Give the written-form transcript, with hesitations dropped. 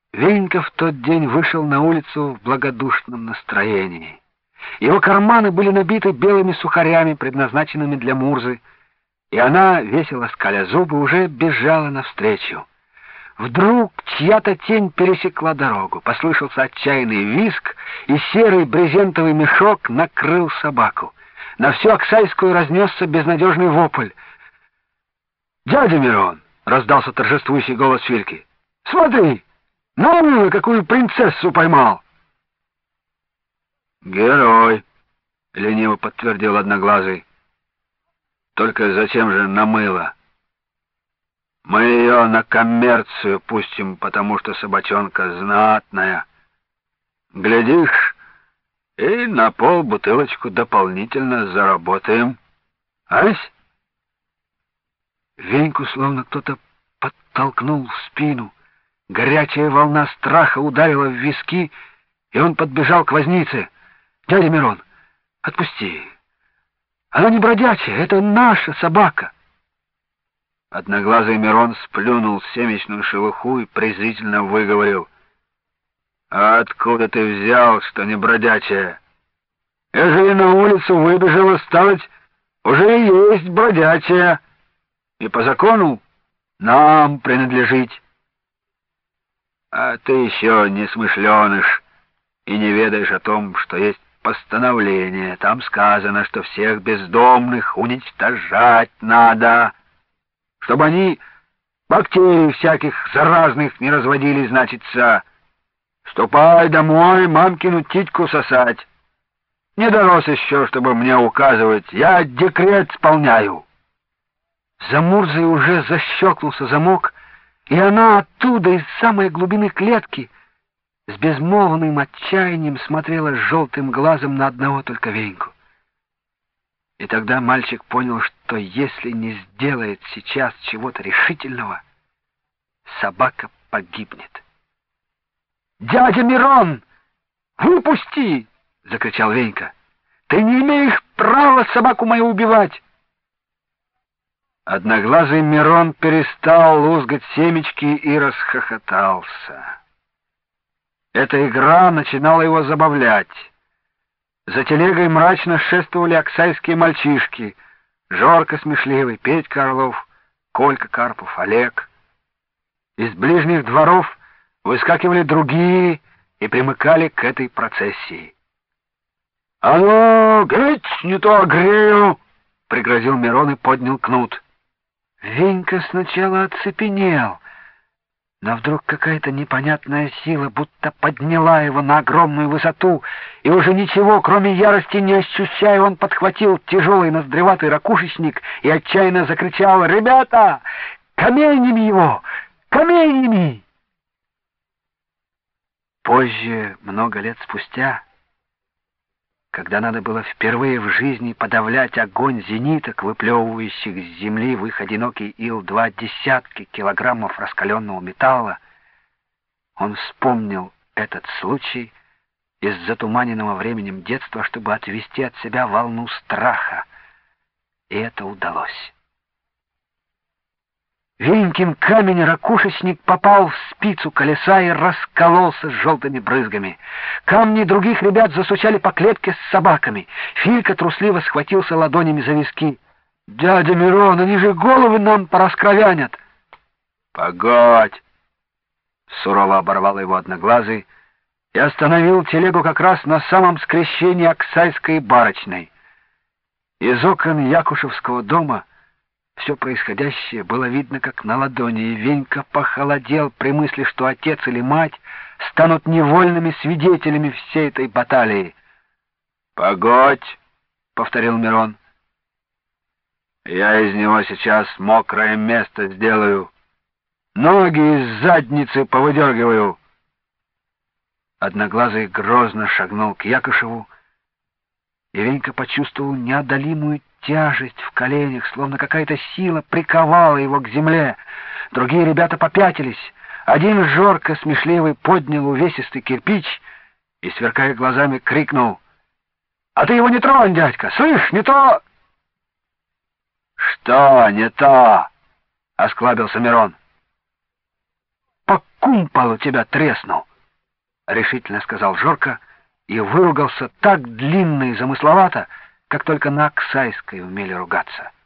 Венька в тот день вышел на улицу в благодушном настроении. Его карманы были набиты белыми сухарями, предназначенными для Мурзы, и она, весело скаля зубы, уже бежала навстречу. Вдруг чья-то тень пересекла дорогу, послышался отчаянный визг, и серый брезентовый мешок накрыл собаку. На всю Аксайскую разнесся безнадежный вопль. «Дядя Мирон!» — раздался торжествующий голос Фильки. «Смотри! Ну, какую принцессу поймал!» «Герой!» — лениво подтвердил Одноглазый. «Только зачем же намыло? Мы ее на коммерцию пустим, потому что собачонка знатная. Глядишь, и на полбутылочку дополнительно заработаем. Ась?» Веньку словно кто-то подтолкнул в спину. Горячая волна страха ударила в виски, и он подбежал к вознице. «Дядя Мирон, отпусти. Она не бродячая, это наша собака». Одноглазый Мирон сплюнул семечную шелуху и презрительно выговорил: «А откуда ты взял, что не бродячая? Ежели на улицу выбежала, сталось, уже и есть бродячая, и по закону нам принадлежить. А ты еще не смышленыш и не ведаешь о том, что есть постановление. Там сказано, что всех бездомных уничтожать надо, чтобы они бактерий всяких заразных не разводили, значится. Ступай домой мамкину титьку сосать. Не дорос еще, чтобы мне указывать. Я декрет исполняю». За Мурзой уже защелкнулся замок, и она оттуда, из самой глубины клетки, с безмолвным отчаянием смотрела желтым глазом на одного только Веньку. И тогда мальчик понял, что если не сделает сейчас чего-то решительного, собака погибнет. «Дядя Мирон, выпусти!» — закричал Венька. «Ты не имеешь права собаку мою убивать!» Одноглазый Мирон перестал лузгать семечки и расхохотался. Эта игра начинала его забавлять. За телегой мрачно шествовали аксайские мальчишки: Жорка Смешливый, Петька Орлов, Колька Карпов, Олег. Из ближних дворов выскакивали другие и примыкали к этой процессии. «А ну, геть, не то огрею!» — пригрозил Мирон и поднял кнут. Венька сначала оцепенел, но вдруг какая-то непонятная сила будто подняла его на огромную высоту, и уже ничего, кроме ярости не ощущая, он подхватил тяжелый ноздреватый ракушечник и отчаянно закричал: «Ребята, каменями его! Каменями!» Позже, много лет спустя, когда надо было впервые в жизни подавлять огонь зениток, выплевывающих с земли в их одинокий ил 2 десятки килограммов раскаленного металла, он вспомнил этот случай из затуманенного временем детства, чтобы отвести от себя волну страха, и это удалось. Венькин камень-ракушечник попал в спицу колеса и раскололся с желтыми брызгами. Камни других ребят засучали по клетке с собаками. Филька трусливо схватился ладонями за виски. «Дядя Мирон, они же головы нам пораскровянят!» «Погодь!» — сурово оборвал его Одноглазый и остановил телегу как раз на самом скрещении Аксайской и Барочной. Из окон Якушевского дома все происходящее было видно как на ладони, и Венька похолодел при мысли, что отец или мать станут невольными свидетелями всей этой баталии. «Погодь!» — повторил Мирон. «Я из него сейчас мокрое место сделаю. Ноги из задницы повыдергиваю». Одноглазый грозно шагнул к Якушеву, и Венька почувствовал неодолимую тяжесть в коленях, словно какая-то сила приковала его к земле. Другие ребята попятились. Один Жорка Смешливый поднял увесистый кирпич и, сверкая глазами, крикнул: «А ты его не тронь, дядька! Слышь, не то!» «Что не то?» — осклабился Мирон. по кумполу тебя тресну!» — решительно сказал Жорко и выругался так длинно и замысловато, как только на Аксайской умели ругаться.